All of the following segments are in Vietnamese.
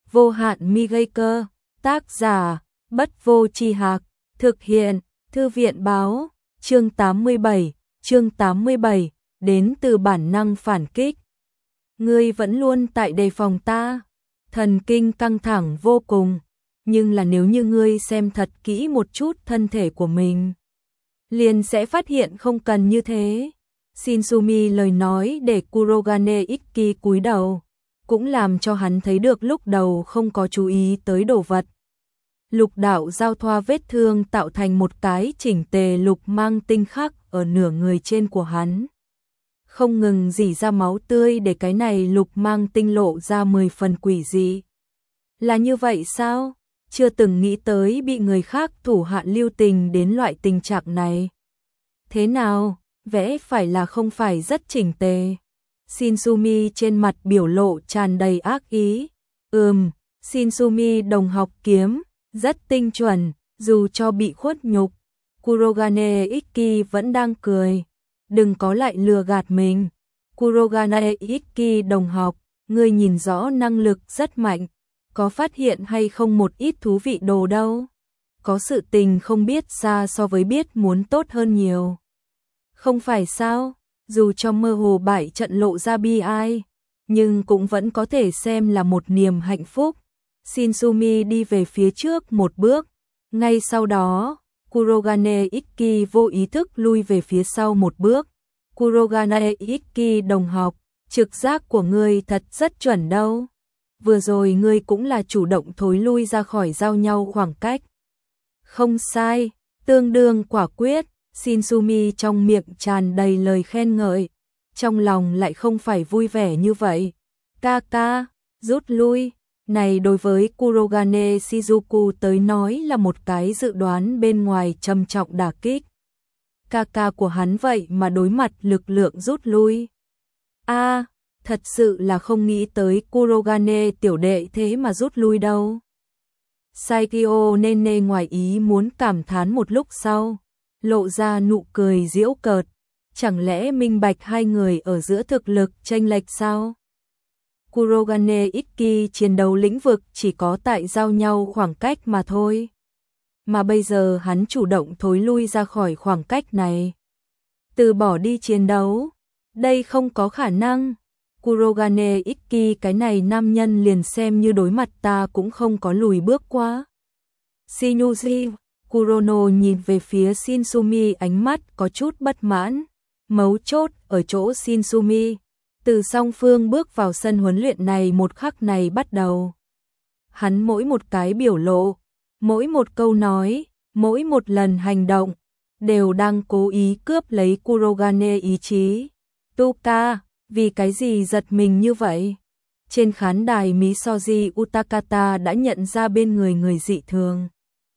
Vô hạn mi gây cơ, tác giả, Bất Vô Tri Hạc, thực hiện, Thư viện báo, chương 87, đến từ bản năng phản kích. Ngươi vẫn luôn tại đề phòng ta, thần kinh căng thẳng vô cùng, nhưng là nếu như ngươi xem thật kỹ một chút thân thể của mình, liền sẽ phát hiện không cần như thế. Shinsumi lời nói để Kurogane Ikki cúi đầu, cũng làm cho hắn thấy được lúc đầu không có chú ý tới đồ vật. Lục đạo giao thoa vết thương tạo thành một cái chỉnh tề lục mang tinh khắc ở nửa người trên của hắn. Không ngừng rỉ ra máu tươi để cái này lục mang tinh lộ ra 10 phần quỷ dị. Là như vậy sao? Chưa từng nghĩ tới bị người khác thủ hạ lưu tình đến loại tình trạng này. Thế nào? Vẽ phải là không phải rất chỉnh tề. Shinsumi trên mặt biểu lộ tràn đầy ác ý. Shinsumi đồng học kiếm, rất tinh chuẩn, dù cho bị khuất nhục. Kurogane Ikki vẫn đang cười. Đừng có lại lừa gạt mình. Kurogane Ikki đồng học, ngươi nhìn rõ năng lực rất mạnh. Có phát hiện hay không một ít thú vị đồ đâu? Có sự tình không biết xa so với biết muốn tốt hơn nhiều. Không phải sao? Dù cho mơ hồ bại trận lộ ra bi ai, nhưng cũng vẫn có thể xem là một niềm hạnh phúc. Shinsumi đi về phía trước một bước. Ngay sau đó, Kurogane Ikki vô ý thức lui về phía sau một bước. Kurogane Ikki đồng học, trực giác của ngươi thật rất chuẩn đâu. Vừa rồi ngươi cũng là chủ động thối lui ra khỏi giao nhau khoảng cách. Không sai, tương đương quả quyết. Shinsumi trong miệng tràn đầy lời khen ngợi, trong lòng lại không phải vui vẻ như vậy. Kaka, rút lui. Này đối với Kurogane Shizuku tới nói là một cái dự đoán bên ngoài trầm trọng đả kích. Kaka của hắn vậy mà đối mặt lực lượng rút lui. Thật sự là không nghĩ tới Kurogane tiểu đệ thế mà rút lui đâu. Saikyo Nene ngoài ý muốn cảm thán một lúc sau, lộ ra nụ cười giễu cợt. Chẳng lẽ minh bạch hai người ở giữa thực lực chênh lệch sao? Kurogane Ikki chiến đấu lĩnh vực chỉ có tại giao nhau khoảng cách mà thôi. Mà bây giờ hắn chủ động thối lui ra khỏi khoảng cách này. Từ bỏ đi chiến đấu. Đây không có khả năng. Kurogane Ikki cái này nam nhân liền xem như đối mặt ta cũng không có lùi bước quá. Shinyuji, Kurono nhìn về phía Shinsumi ánh mắt có chút bất mãn. Mấu chốt ở chỗ Shinsumi. Từ song phương bước vào sân huấn luyện này một khắc này bắt đầu. Hắn mỗi một cái biểu lộ, mỗi một câu nói, mỗi một lần hành động, đều đang cố ý cướp lấy Kurogane ý chí. Tuka, vì cái gì giật mình như vậy? Trên khán đài Misoji Utakata đã nhận ra bên người dị thường.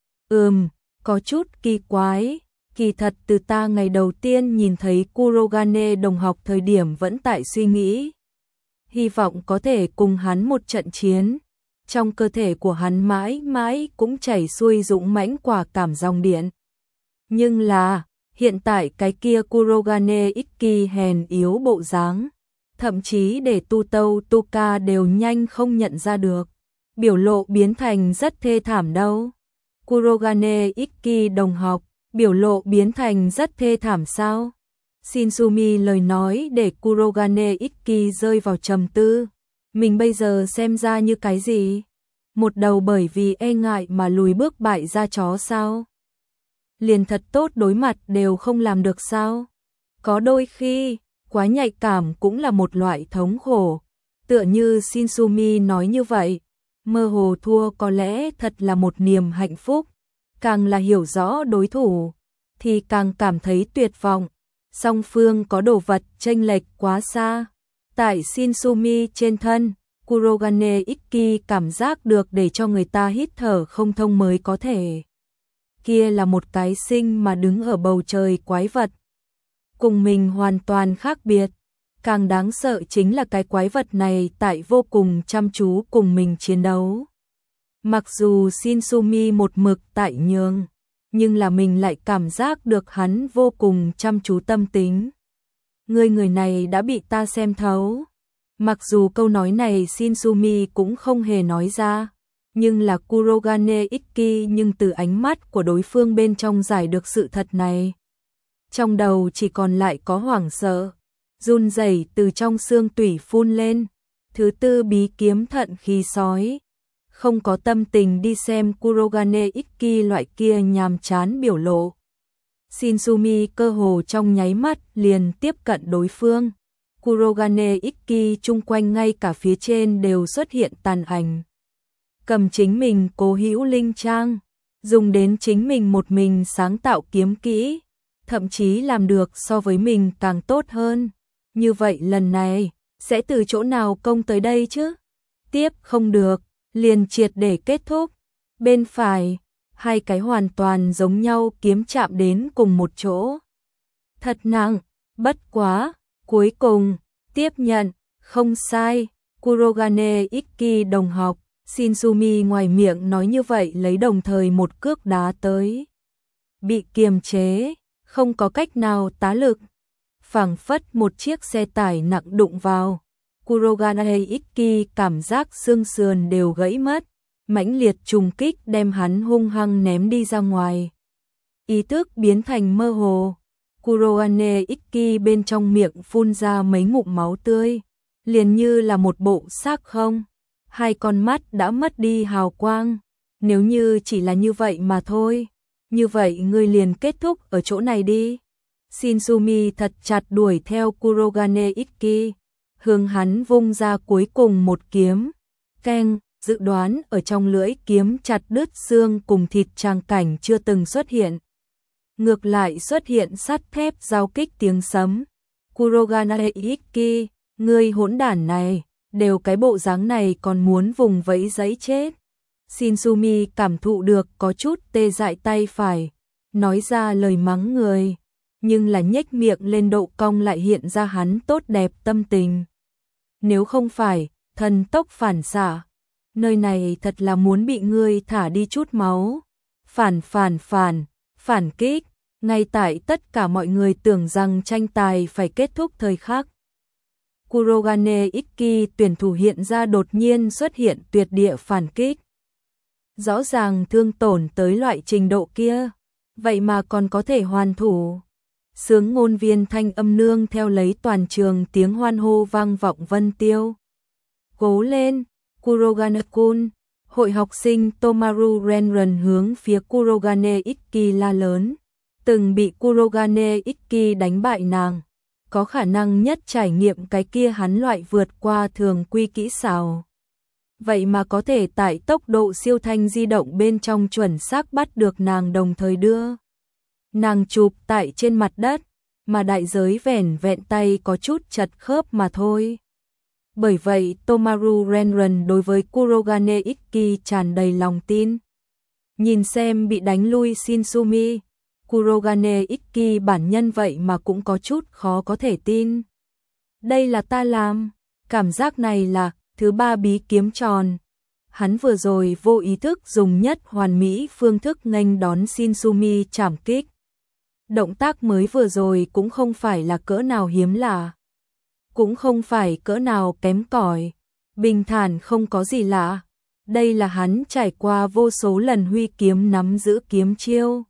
Có chút kỳ quái. Kỳ thật từ ta ngày đầu tiên nhìn thấy Kurogane đồng học thời điểm vẫn tại suy nghĩ. Hy vọng có thể cùng hắn một trận chiến. Trong cơ thể của hắn mãi mãi cũng chảy xuôi dũng mãnh quả cảm dòng điện. Nhưng là, hiện tại cái kia Kurogane Ikki hèn yếu bộ dáng. Thậm chí để Tutou Tuka đều nhanh không nhận ra được. Biểu lộ biến thành rất thê thảm đâu. Kurogane Ikki đồng học, biểu lộ biến thành rất thê thảm sao? Shinsumi lời nói để Kurogane Ikki rơi vào trầm tư. Mình bây giờ xem ra như cái gì? Một đầu bởi vì e ngại mà lùi bước bại ra chó sao? Liền thật tốt đối mặt đều không làm được sao? Có đôi khi, quá nhạy cảm cũng là một loại thống khổ. Tựa như Shinsumi nói như vậy, mơ hồ thua có lẽ thật là một niềm hạnh phúc. Càng là hiểu rõ đối thủ, thì càng cảm thấy tuyệt vọng. Song phương có đồ vật chênh lệch quá xa. Tại Shinsumi trên thân, Kurogane Ikki cảm giác được để cho người ta hít thở không thông mới có thể. Kia là một cái sinh mà đứng ở bầu trời quái vật. Cùng mình hoàn toàn khác biệt. Càng đáng sợ chính là cái quái vật này tại vô cùng chăm chú cùng mình chiến đấu. Mặc dù Shinsumi một mực tại nhường, nhưng là mình lại cảm giác được hắn vô cùng chăm chú tâm tính. Người này đã bị ta xem thấu. Mặc dù câu nói này Shinsumi cũng không hề nói ra, nhưng là Kurogane Ikki nhưng từ ánh mắt của đối phương bên trong giải được sự thật này. Trong đầu chỉ còn lại có hoảng sợ, run rẩy từ trong xương tủy phun lên. Thứ tư bí kiếm thận khí sói. Không có tâm tình đi xem Kurogane Ikki loại kia nhàm chán biểu lộ. Shinsumi cơ hồ trong nháy mắt liền tiếp cận đối phương. Kurogane Ikki chung quanh ngay cả phía trên đều xuất hiện tàn ảnh. Cầm chính mình cố hữu linh trang, dùng đến chính mình một mình sáng tạo kiếm kỹ, thậm chí làm được so với mình càng tốt hơn. Như vậy lần này, sẽ từ chỗ nào công tới đây chứ? Tiếp không được, liền triệt để kết thúc. Bên phải, hai cái hoàn toàn giống nhau kiếm chạm đến cùng một chỗ. Thật nặng, bất quá, cuối cùng, tiếp nhận, không sai, Kurogane Ikki đồng học. Shinsumi ngoài miệng nói như vậy lấy đồng thời một cước đá tới. Bị kiềm chế, không có cách nào tá lực. Phảng phất một chiếc xe tải nặng đụng vào. Kurogane Ikki cảm giác xương sườn đều gãy mất. Mãnh liệt trùng kích đem hắn hung hăng ném đi ra ngoài. Ý thức biến thành mơ hồ. Kurogane Ikki bên trong miệng phun ra mấy ngụm máu tươi. Liền như là một bộ xác không. Hai con mắt đã mất đi hào quang. Nếu như chỉ là như vậy mà thôi, như vậy ngươi liền kết thúc ở chỗ này đi. Shinsumi thật chặt đuổi theo Kurogane Ikki, hướng hắn vung ra cuối cùng một kiếm. Keng, dự đoán ở trong lưỡi kiếm chặt đứt xương cùng thịt tràng cảnh chưa từng xuất hiện. Ngược lại xuất hiện sắt thép giao kích tiếng sấm. Kurogane Ikki, ngươi hỗn đản này, đều cái bộ dáng này còn muốn vùng vẫy giấy chết. Shinsumi cảm thụ được có chút tê dại tay phải, nói ra lời mắng người, nhưng là nhếch miệng lên độ cong lại hiện ra hắn tốt đẹp tâm tình. Nếu không phải, thần tốc phản xạ, nơi này thật là muốn bị ngươi thả đi chút máu. Phản kích, ngay tại tất cả mọi người tưởng rằng tranh tài phải kết thúc thời khắc. Kurogane Ikki tuyển thủ hiện ra đột nhiên xuất hiện tuyệt địa phản kích. Rõ ràng thương tổn tới loại trình độ kia, vậy mà còn có thể hoàn thủ. Sướng ngôn viên thanh âm nương theo lấy toàn trường tiếng hoan hô vang vọng vân tiêu. Cố lên, Kurogane-kun, hội học sinh Tomaru Renran hướng phía Kurogane Ikki la lớn. Từng bị Kurogane Ikki đánh bại nàng, có khả năng nhất trải nghiệm cái kia hắn loại vượt qua thường quy kỹ xảo. Vậy mà có thể tại tốc độ siêu thanh di động bên trong chuẩn xác bắt được nàng đồng thời đưa nàng chụp tại trên mặt đất, mà đại giới vẻn vẹn tay có chút chật khớp mà thôi. Bởi vậy Tomaru Renran đối với Kurogane Ikki tràn đầy lòng tin. Nhìn xem bị đánh lui Shinsumi, Kurogane Ikki bản nhân vậy mà cũng có chút khó có thể tin. Đây là ta làm, cảm giác này là thứ ba bí kiếm tròn. Hắn vừa rồi vô ý thức dùng nhất hoàn mỹ phương thức nghênh đón Shinsumi trảm kích. Động tác mới vừa rồi cũng không phải là cỡ nào hiếm lạ, cũng không phải cỡ nào kém cỏi, bình thản không có gì lạ. Đây là hắn trải qua vô số lần huy kiếm nắm giữ kiếm chiêu,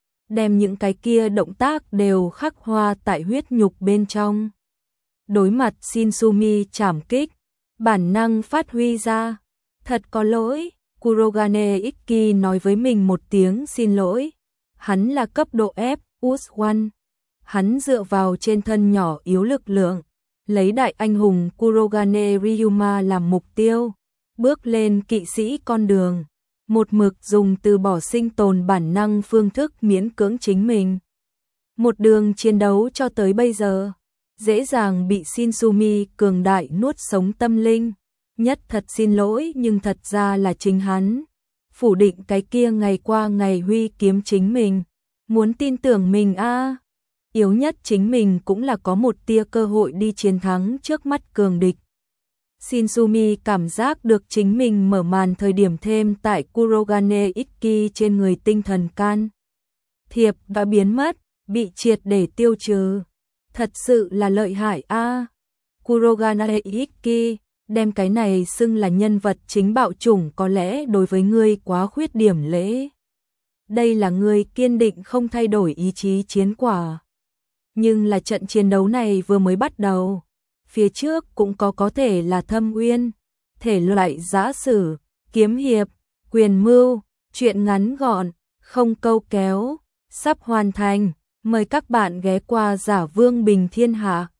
đem những cái kia động tác đều khắc hoa tại huyết nhục bên trong. Đối mặt Shinsumi trảm kích, bản năng phát huy ra. Thật có lỗi, Kurogane Ikki nói với mình một tiếng xin lỗi. Hắn là cấp độ F, +1. Hắn dựa vào trên thân nhỏ yếu lực lượng, lấy đại anh hùng Kurogane Ryuma làm mục tiêu, bước lên kỵ sĩ con đường, một mực dùng từ bỏ sinh tồn bản năng phương thức miễn cưỡng chính mình. Một đường chiến đấu cho tới bây giờ, dễ dàng bị Shinsumi cường đại nuốt sống tâm linh. Nhất thật xin lỗi, nhưng thật ra là chính hắn phủ định cái kia ngày qua ngày huy kiếm chính mình, muốn tin tưởng mình a. Yếu nhất chính mình cũng là có một tia cơ hội đi chiến thắng trước mắt cường địch. Shinsumi cảm giác được chính mình mở màn thời điểm thêm tại Kurogane Ikki trên người tinh thần can thiệp đã biến mất, bị triệt để tiêu trừ. Thật sự là lợi hại a. Kurogane Ikki, đem cái này xưng là nhân vật chính bạo chủng có lẽ đối với ngươi quá khuyết điểm lễ. Đây là ngươi kiên định không thay đổi ý chí chiến quả. Nhưng là trận chiến đấu này vừa mới bắt đầu. Phía trước cũng có thể là thâm uyên, thể loại giã sử, kiếm hiệp, quyền mưu, truyện ngắn gọn, không câu kéo, sắp hoàn thành. Mời các bạn ghé qua Giả Vương Bình Thiên Hạ.